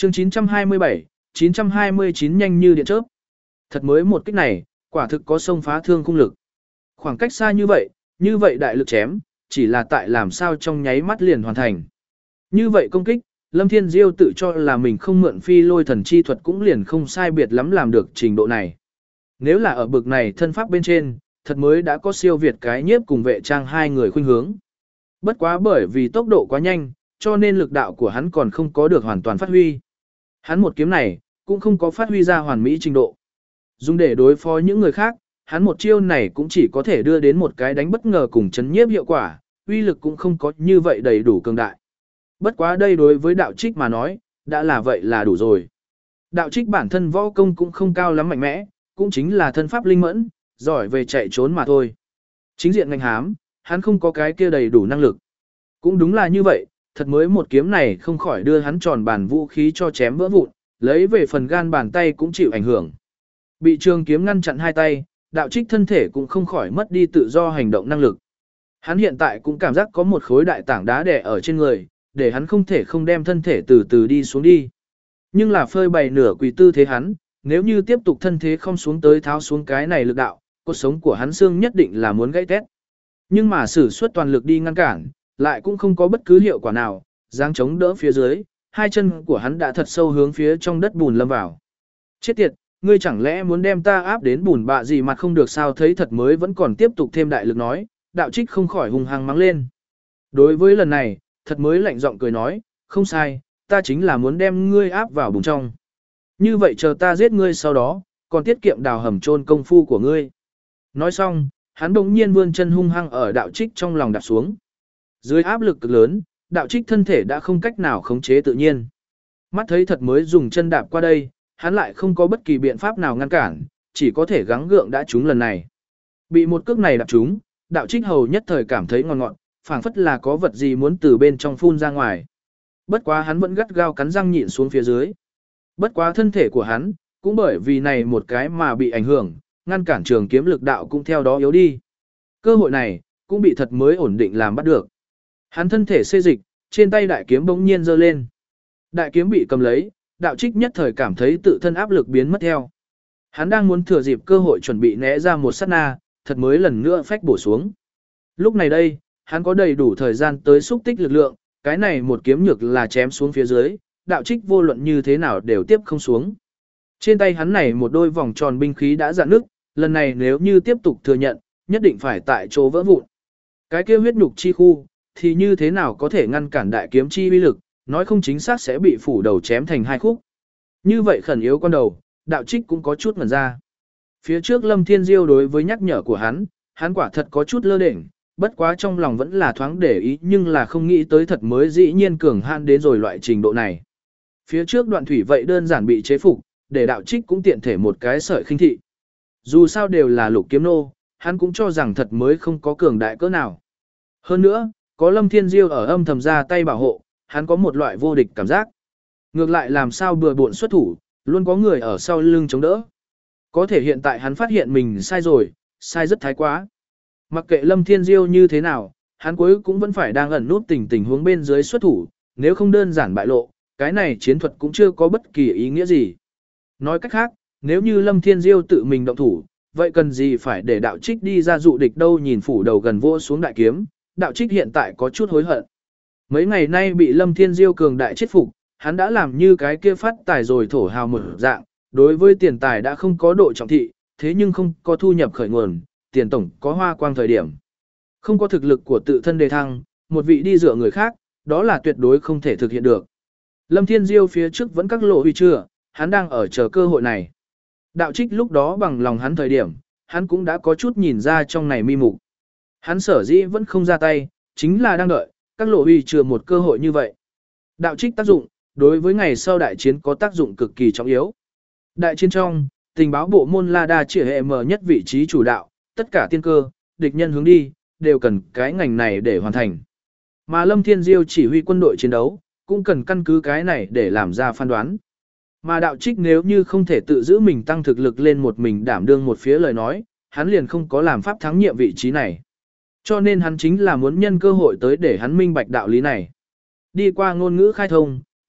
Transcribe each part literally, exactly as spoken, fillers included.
Chương chín trăm hai mươi bảy, chín trăm hai mươi chín nhanh như điện chớp. Thật mới một kích này, quả thực có xông phá thương khung lực. Khoảng cách xa như vậy, như vậy đại lực chém, chỉ là tại làm sao trong nháy mắt liền hoàn thành. Như vậy công kích, Lâm Thiên Diêu tự cho là mình không mượn phi lôi thần chi thuật cũng liền không sai biệt lắm làm được trình độ này. Nếu là ở bực này thân pháp bên trên, thật mới đã có siêu việt cái nhiếp cùng vệ trang hai người khuynh hướng. Bất quá bởi vì tốc độ quá nhanh, cho nên lực đạo của hắn còn không có được hoàn toàn phát huy. Hắn một kiếm này, cũng không có phát huy ra hoàn mỹ trình độ. Dùng để đối phó những người khác, hắn một chiêu này cũng chỉ có thể đưa đến một cái đánh bất ngờ cùng chấn nhiếp hiệu quả, uy lực cũng không có như vậy đầy đủ cường đại. Bất quá đây đối với đạo trích mà nói, đã là vậy là đủ rồi. Đạo trích bản thân võ công cũng không cao lắm mạnh mẽ, cũng chính là thân pháp linh mẫn, giỏi về chạy trốn mà thôi. Chính diện ngành hám, hắn không có cái kia đầy đủ năng lực. Cũng đúng là như vậy, thật mới một kiếm này không khỏi đưa hắn tròn bàn vũ khí cho chém vỡ vụn, lấy về phần gan bàn tay cũng chịu ảnh hưởng. Bị trường kiếm ngăn chặn hai tay, đạo trích thân thể cũng không khỏi mất đi tự do hành động năng lực. Hắn hiện tại cũng cảm giác có một khối đại tảng đá đè ở trên người, để hắn không thể không đem thân thể từ từ đi xuống đi. Nhưng là phơi bày nửa quỳ tư thế hắn, nếu như tiếp tục thân thế không xuống tới tháo xuống cái này lực đạo, cuộc sống của hắn xương nhất định là muốn gãy tét. Nhưng mà sử xuất toàn lực đi ngăn cản, lại cũng không có bất cứ hiệu quả nào, giáng chống đỡ phía dưới, hai chân của hắn đã thật sâu hướng phía trong đất bùn lâm vào. Chết tiệt, ngươi chẳng lẽ muốn đem ta áp đến bùn bạ gì mặt không được sao, thấy thật mới vẫn còn tiếp tục thêm đại lực nói, đạo trích không khỏi hung hăng mắng lên. Đối với lần này, thật mới lạnh giọng cười nói, không sai, ta chính là muốn đem ngươi áp vào bùn trong. Như vậy chờ ta giết ngươi sau đó, còn tiết kiệm đào hầm chôn công phu của ngươi. Nói xong, hắn bỗng nhiên vươn chân hung hăng ở đạo trích trong lòng đạp xuống. Dưới áp lực cực lớn, đạo trích thân thể đã không cách nào khống chế tự nhiên. Mắt thấy thật mới dùng chân đạp qua đây, hắn lại không có bất kỳ biện pháp nào ngăn cản, chỉ có thể gắng gượng đã trúng lần này. Bị một cước này đạp trúng, đạo trích hầu nhất thời cảm thấy ngon ngọt, phảng phất là có vật gì muốn từ bên trong phun ra ngoài. Bất quá hắn vẫn gắt gao cắn răng nhịn xuống phía dưới. Bất quá thân thể của hắn, cũng bởi vì này một cái mà bị ảnh hưởng, ngăn cản trường kiếm lực đạo cũng theo đó yếu đi. Cơ hội này, cũng bị thật mới ổn định làm bắt được. Hắn thân thể xê dịch, trên tay đại kiếm bỗng nhiên giơ lên. Đại kiếm bị cầm lấy, đạo trích nhất thời cảm thấy tự thân áp lực biến mất theo. Hắn đang muốn thừa dịp cơ hội chuẩn bị né ra một sát na, thật mới lần nữa phách bổ xuống. Lúc này đây, hắn có đầy đủ thời gian tới xúc tích lực lượng, cái này một kiếm nhược là chém xuống phía dưới, đạo trích vô luận như thế nào đều tiếp không xuống. Trên tay hắn này một đôi vòng tròn binh khí đã dạn nước, lần này nếu như tiếp tục thừa nhận, nhất định phải tại chỗ vỡ vụn. Cái kia huyết nhục chi khu, thì như thế nào có thể ngăn cản đại kiếm chi uy lực, nói không chính xác sẽ bị phủ đầu chém thành hai khúc. Như vậy khẩn yếu con đầu, đạo trích cũng có chút ngẩn ra. Phía trước Lâm Thiên Diêu đối với nhắc nhở của hắn, hắn quả thật có chút lơ đễnh, bất quá trong lòng vẫn là thoáng để ý nhưng là không nghĩ tới thật mới dĩ nhiên cường han đến rồi loại trình độ này. Phía trước đoạn thủy vậy đơn giản bị chế phục, để đạo trích cũng tiện thể một cái sợi khinh thị. Dù sao đều là lục kiếm nô, hắn cũng cho rằng thật mới không có cường đại cỡ nào. Hơn nữa, có Lâm Thiên Diêu ở âm thầm ra tay bảo hộ, hắn có một loại vô địch cảm giác. Ngược lại làm sao bừa bộn xuất thủ, luôn có người ở sau lưng chống đỡ. Có thể hiện tại hắn phát hiện mình sai rồi, sai rất thái quá. Mặc kệ Lâm Thiên Diêu như thế nào, hắn cuối cũng vẫn phải đang ẩn nút tình tình huống bên dưới xuất thủ, nếu không đơn giản bại lộ, cái này chiến thuật cũng chưa có bất kỳ ý nghĩa gì. Nói cách khác, nếu như Lâm Thiên Diêu tự mình động thủ, vậy cần gì phải để đạo trích đi ra dụ địch đâu, nhìn phủ đầu gần vô xuống đại kiếm, đạo trích hiện tại có chút hối hận. Mấy ngày nay bị Lâm Thiên Diêu cường đại chết phục, hắn đã làm như cái kia phát tài rồi thổ hào một dạng, đối với tiền tài đã không có độ trọng thị, thế nhưng không có thu nhập khởi nguồn, tiền tổng có hoa quang thời điểm. Không có thực lực của tự thân đề thăng, một vị đi dựa người khác, đó là tuyệt đối không thể thực hiện được. Lâm Thiên Diêu phía trước vẫn các lộ huy chưa, hắn đang ở chờ cơ hội này. Đạo trích lúc đó bằng lòng hắn thời điểm, hắn cũng đã có chút nhìn ra trong này mi mục. Hắn sở dĩ vẫn không ra tay, chính là đang đợi, các lộ huy chưa một cơ hội như vậy. Đạo trích tác dụng, đối với ngày sau đại chiến có tác dụng cực kỳ trọng yếu. Đại chiến trong, tình báo bộ môn La Đa chỉ hệ mở nhất vị trí chủ đạo, tất cả tiên cơ, địch nhân hướng đi, đều cần cái ngành này để hoàn thành. Mà Lâm Thiên Diêu chỉ huy quân đội chiến đấu, cũng cần căn cứ cái này để làm ra phán đoán. Mà đạo trích nếu như không thể tự giữ mình tăng thực lực lên một mình đảm đương một phía lời nói, hắn liền không có làm pháp thắng nhiệm vị trí này. Cho nên hắn chính là muốn nhân cơ hội tới để hắn minh bạch đạo lý này. Đi qua ngôn ngữ khai thông,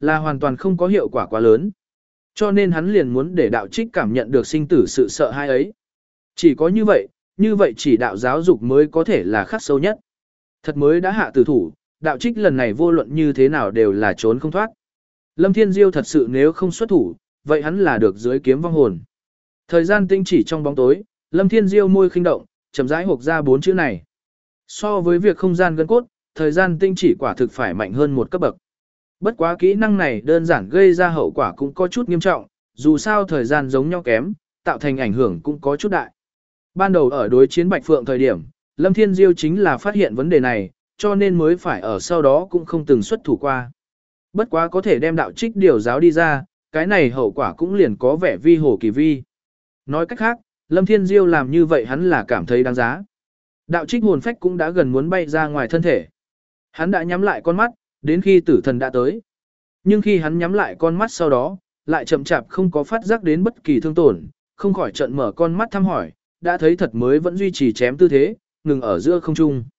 là hoàn toàn không có hiệu quả quá lớn. Cho nên hắn liền muốn để đạo trích cảm nhận được sinh tử sự sợ hãi ấy. Chỉ có như vậy, như vậy chỉ đạo giáo dục mới có thể là khắc sâu nhất. Thật mới đã hạ tử thủ, đạo trích lần này vô luận như thế nào đều là trốn không thoát. Lâm Thiên Diêu thật sự nếu không xuất thủ, vậy hắn là được dưới kiếm vong hồn. Thời gian tinh chỉ trong bóng tối, Lâm Thiên Diêu môi khinh động, chậm rãi hộc ra bốn chữ này. So với việc không gian gân cốt, thời gian tinh chỉ quả thực phải mạnh hơn một cấp bậc. Bất quá kỹ năng này đơn giản gây ra hậu quả cũng có chút nghiêm trọng, dù sao thời gian giống nhau kém, tạo thành ảnh hưởng cũng có chút đại. Ban đầu ở đối chiến Bạch Phượng thời điểm, Lâm Thiên Diêu chính là phát hiện vấn đề này, cho nên mới phải ở sau đó cũng không từng xuất thủ qua. Bất quá có thể đem đạo trích điều giáo đi ra, cái này hậu quả cũng liền có vẻ vi hồ kỳ vi. Nói cách khác, Lâm Thiên Diêu làm như vậy hắn là cảm thấy đáng giá. Đạo trích hồn phách cũng đã gần muốn bay ra ngoài thân thể. Hắn đã nhắm lại con mắt, đến khi tử thần đã tới. Nhưng khi hắn nhắm lại con mắt sau đó, lại chậm chạp không có phát giác đến bất kỳ thương tổn, không khỏi trận mở con mắt thăm hỏi, đã thấy thật mới vẫn duy trì chém tư thế, ngừng ở giữa không trung.